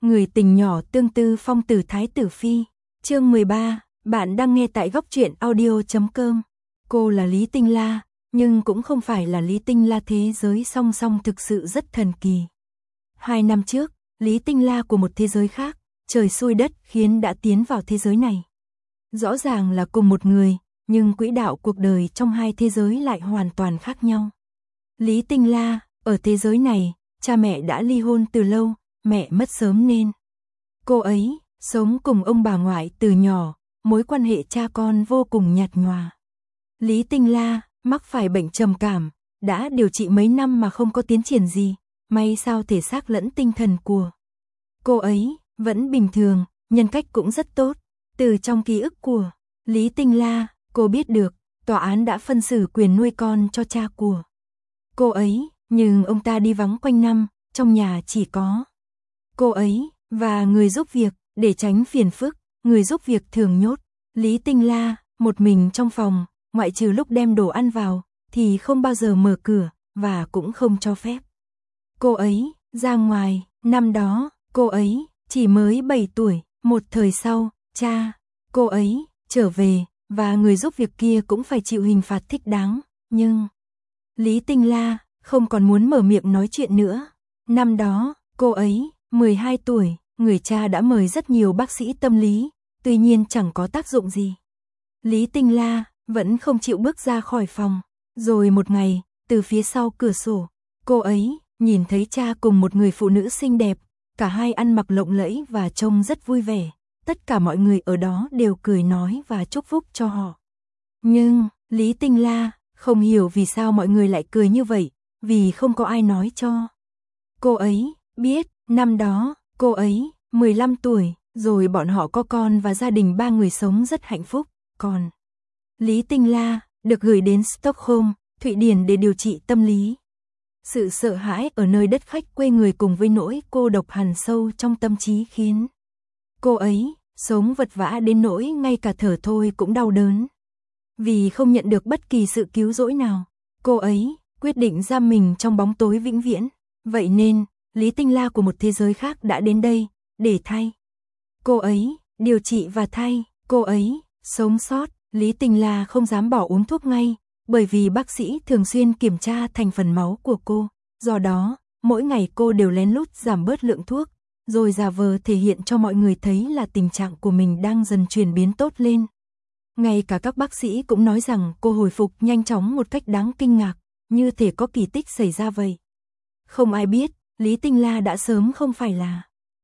Người tình nhỏ tương tư phong tử thái tử phi. Chương 13, bạn đang nghe tại góc truyện audio.com. Cô là Lý Tinh La, nhưng cũng không phải là Lý Tinh La thế giới song song thực sự rất thần kỳ. 2 năm trước, Lý Tinh La của một thế giới khác, trời xui đất khiến đã tiến vào thế giới này. Rõ ràng là cùng một người, nhưng quỹ đạo cuộc đời trong hai thế giới lại hoàn toàn khác nhau. Lý Tinh La, ở thế giới này, cha mẹ đã ly hôn từ lâu, mẹ mất sớm nên cô ấy sống cùng ông bà ngoại từ nhỏ, mối quan hệ cha con vô cùng nhạt nhòa. Lý Tinh La mắc phải bệnh trầm cảm, đã điều trị mấy năm mà không có tiến triển gì, may sao thể xác lẫn tinh thần của cô ấy vẫn bình thường, nhân cách cũng rất tốt. Từ trong ký ức của Lý Tinh La, cô biết được tòa án đã phân xử quyền nuôi con cho cha của cô ấy, nhưng ông ta đi vắng quanh năm, trong nhà chỉ có cô ấy và người giúp việc. Để tránh phiền phức, người giúp việc thường nhốt Lý Tinh La một mình trong phòng, ngoại trừ lúc đem đồ ăn vào thì không bao giờ mở cửa và cũng không cho phép cô ấy ra ngoài. Năm đó, cô ấy chỉ mới 7 tuổi, một thời sau, cha cô ấy trở về và người giúp việc kia cũng phải chịu hình phạt thích đáng, nhưng Lý Tinh La không còn muốn mở miệng nói chuyện nữa. Năm đó, cô ấy 12 tuổi, người cha đã mời rất nhiều bác sĩ tâm lý, tuy nhiên chẳng có tác dụng gì. Lý Tinh La vẫn không chịu bước ra khỏi phòng. Rồi một ngày, từ phía sau cửa sổ, cô ấy nhìn thấy cha cùng một người phụ nữ xinh đẹp, cả hai ăn mặc lộng lẫy và trông rất vui vẻ. Tất cả mọi người ở đó đều cười nói và chúc phúc cho họ. Nhưng, Lý Tinh La không hiểu vì sao mọi người lại cười như vậy, vì không có ai nói cho cô ấy biết. Năm đó, cô ấy 15 tuổi, rồi bọn họ có con và gia đình 3 người sống rất hạnh phúc. Còn Lý Tinh La được gửi đến Stockholm, Thụy Điển để điều trị tâm lý. Sự sợ hãi ở nơi đất khách quê người cùng với nỗi cô độc hằn sâu trong tâm trí khiến cô ấy sống vật vã đến nỗi ngay cả thở thôi cũng đau đớn. Vì không nhận được bất kỳ sự cứu rỗi nào, cô ấy quyết định giam mình trong bóng tối vĩnh viễn. Vậy nên, Lý Tinh La của một thế giới khác đã đến đây để thay cô ấy điều trị và thay cô ấy sống sót. Lý Tinh La không dám bỏ uống thuốc ngay, bởi vì bác sĩ thường xuyên kiểm tra thành phần máu của cô. Do đó, mỗi ngày cô đều lén lút giảm bớt lượng thuốc, rồi giả vờ thể hiện cho mọi người thấy là tình trạng của mình đang dần chuyển biến tốt lên. Ngay cả các bác sĩ cũng nói rằng cô hồi phục nhanh chóng một cách đáng kinh ngạc, như thể có kỳ tích xảy ra vậy. Không ai biết, Lý Tinh La đã sớm không phải là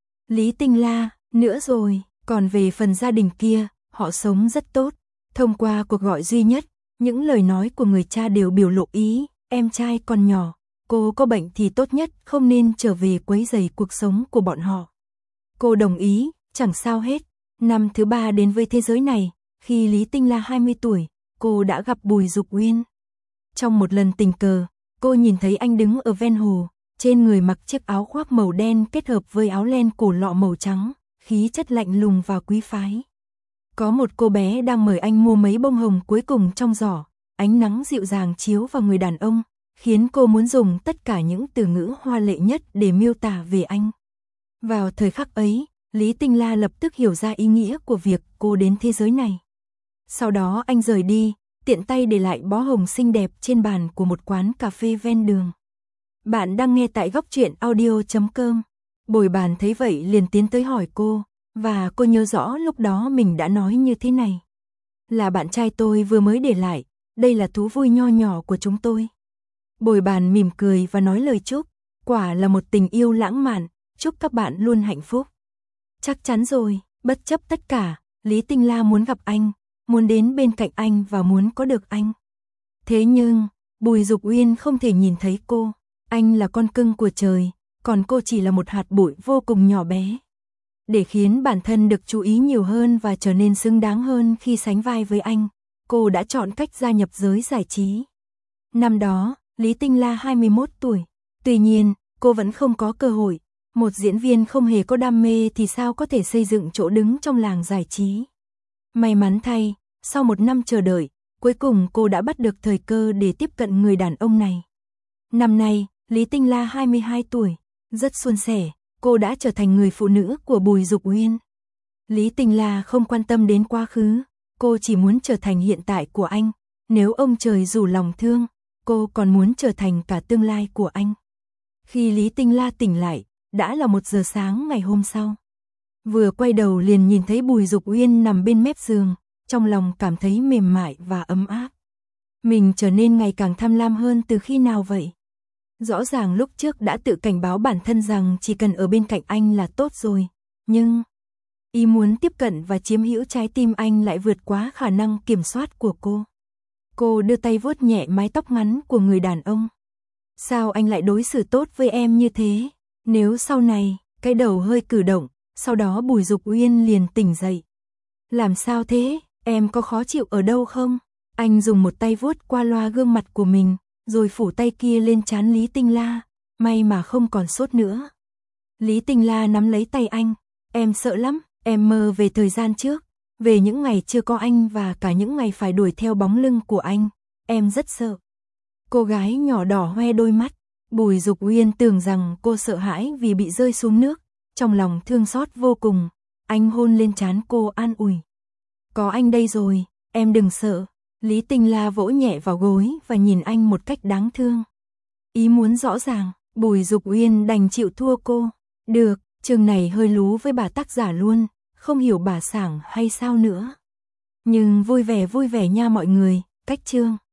Lý Tinh La nữa rồi. Còn về phần gia đình kia, họ sống rất tốt. Thông qua cuộc gọi duy nhất, những lời nói của người cha đều biểu lộ ý, em trai còn nhỏ, cô có bệnh thì tốt nhất không nên trở về quấy rầy cuộc sống của bọn họ. Cô đồng ý, chẳng sao hết. Năm thứ 3 đến với thế giới này, khi Lý Tinh La 20 tuổi, cô đã gặp Bùi Dục Uyên. Trong một lần tình cờ, cô nhìn thấy anh đứng ở ven hồ, trên người mặc chiếc áo khoác màu đen kết hợp với áo len cổ lọ màu trắng, khí chất lạnh lùng và quý phái. Có một cô bé đang mời anh mua mấy bông hồng cuối cùng trong giỏ, ánh nắng dịu dàng chiếu vào người đàn ông, khiến cô muốn dùng tất cả những từ ngữ hoa lệ nhất để miêu tả về anh. Vào thời khắc ấy, Lý Tinh La lập tức hiểu ra ý nghĩa của việc cô đến thế giới này. Sau đó anh rời đi, tiện tay để lại bó hồng xinh đẹp trên bàn của một quán cà phê ven đường. Bạn đang nghe tại góc truyện audio.com. Bồi bàn thấy vậy liền tiến tới hỏi cô, và cô nhớ rõ lúc đó mình đã nói như thế này. Là bạn trai tôi vừa mới để lại, đây là thú vui nho nhỏ của chúng tôi. Bồi bàn mỉm cười và nói lời chúc, quả là một tình yêu lãng mạn, chúc các bạn luôn hạnh phúc. Chắc chắn rồi, bất chấp tất cả, Lý Tinh La muốn gặp anh, muốn đến bên cạnh anh và muốn có được anh. Thế nhưng, Bùi Dục Uyên không thể nhìn thấy cô. Anh là con cưng của trời, còn cô chỉ là một hạt bụi vô cùng nhỏ bé. Để khiến bản thân được chú ý nhiều hơn và trở nên xứng đáng hơn khi sánh vai với anh, cô đã chọn cách gia nhập giới giải trí. Năm đó, Lý Tinh La 21 tuổi. Tuy nhiên, cô vẫn không có cơ hội. Một diễn viên không hề có đam mê thì sao có thể xây dựng chỗ đứng trong làng giải trí. May mắn thay, sau một năm chờ đợi, cuối cùng cô đã bắt được thời cơ để tiếp cận người đàn ông này. Năm nay, Lý Tinh La 22 tuổi, rất suôn sẻ, cô đã trở thành người phụ nữ của Bùi Dục Uyên. Lý Tinh La không quan tâm đến quá khứ, cô chỉ muốn trở thành hiện tại của anh. Nếu ông trời rủ lòng thương, cô còn muốn trở thành cả tương lai của anh. Khi Lý Tinh La tỉnh lại, đã là 1 giờ sáng ngày hôm sau. Vừa quay đầu liền nhìn thấy Bùi Dục Uyên nằm bên mép giường, trong lòng cảm thấy mềm mại và ấm áp. Mình trở nên ngày càng tham lam hơn từ khi nào vậy? Rõ ràng lúc trước đã tự cảnh báo bản thân rằng chỉ cần ở bên cạnh anh là tốt rồi, nhưng ý muốn tiếp cận và chiếm hữu trái tim anh lại vượt quá khả năng kiểm soát của cô. Cô đưa tay vuốt nhẹ mái tóc ngắn của người đàn ông. Sao anh lại đối xử tốt với em như thế? Nếu sau này, cái đầu hơi cử động, sau đó Bùi Dục Uyên liền tỉnh dậy. Làm sao thế? Em có khó chịu ở đâu không? Anh dùng một tay vuốt qua loa gương mặt của mình, rồi phủ tay kia lên trán Lý Tinh La. May mà không còn sốt nữa. Lý Tinh La nắm lấy tay anh. Em sợ lắm, em mơ về thời gian trước, về những ngày chưa có anh và cả những ngày phải đuổi theo bóng lưng của anh. Em rất sợ. Cô gái nhỏ đỏ hoe đôi mắt. Bùi Dục Uyên tưởng rằng cô sợ hãi vì bị rơi xuống nước, trong lòng thương xót vô cùng. Anh hôn lên trán cô an ủi. Có anh đây rồi, em đừng sợ. Lý Tinh La vỗ nhẹ vào gối và nhìn anh một cách đáng thương. Ý muốn rõ ràng, Bùi Dục Uyên đành chịu thua cô. Được, chương này hơi lú với bà tác giả luôn, không hiểu bà sảng hay sao nữa. Nhưng vui vẻ nha mọi người, cách chương.